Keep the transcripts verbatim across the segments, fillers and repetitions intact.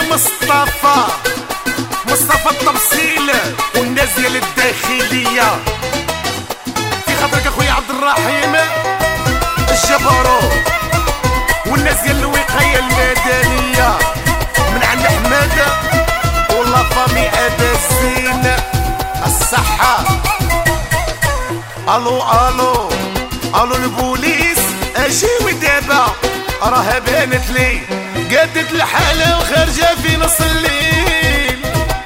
مصطفى مصطفى التفصيل والناس ديال الداخلية في خاطرك اخويا عبد الرحيم الجبرو والناس ديال الوقاية المدنية من عند حماد ولا فامي ابا الزين الصحة. الو الو الو البوليس اجيوي دابا راها بانت لي قادت الحالة وخارجة في نص الليل.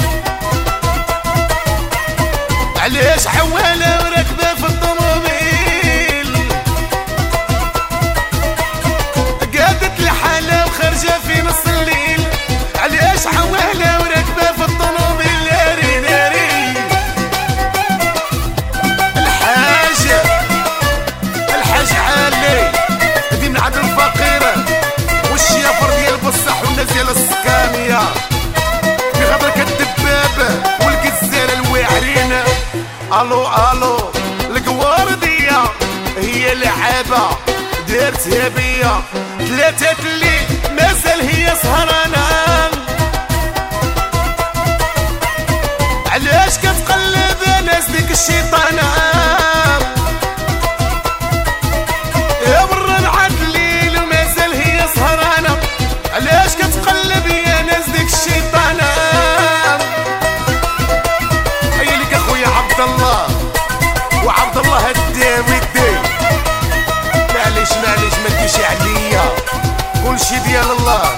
علاش حوالة وراكبة في الطوموبيل قادت الحالة وخارجة في نص الليل. علاش حوالة وراكبة في الطوموبيل ناري ناري. الحاجة الحاج علي هدي من عند الفقيرة والشيافر ديال بصح والناس ديال السكانية في خاطرك الدبابة والقزالة الواعرين. الو الو القواردية هي لعابة دارتها بيا ثلاثة اللي مازال هي سهرانة. علاش كتقلب ناس ديك الشيطانة يا برا نعاد الليل ومازال هي سهرانة. علاش كتقلب يا ناس ديك الشيطانة. هيا ليك اخويا عبد الله وعبد الله الداوي الدي معليش معليش ما تجيش عليا كلشي ديال الله.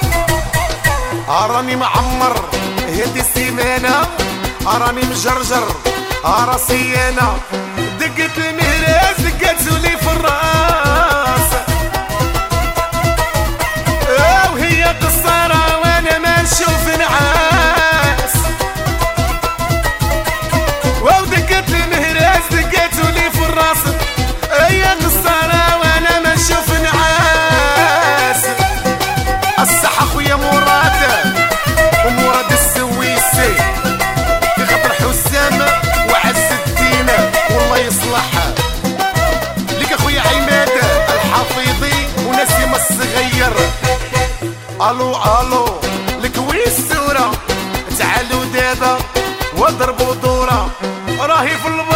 راني معمر هادي السيمانة راني مجرجر راسي انا دقت المهراس دقت زولي في الراس. وهي قصارة وانا ما نشوف نعاس. ودقت المهراس دقت زولي في الراس. هي قصارة وانا ما نشوف نعاس. الصحة خويا مراد ومراد السويسي في خاطر حسام وعز الدين والله يصلحها. ليك اخويا عماد الحفيظي ونسيم الصغير. الو الو الكويس الصورة تعالوا دابا واضربوا دورة راهي في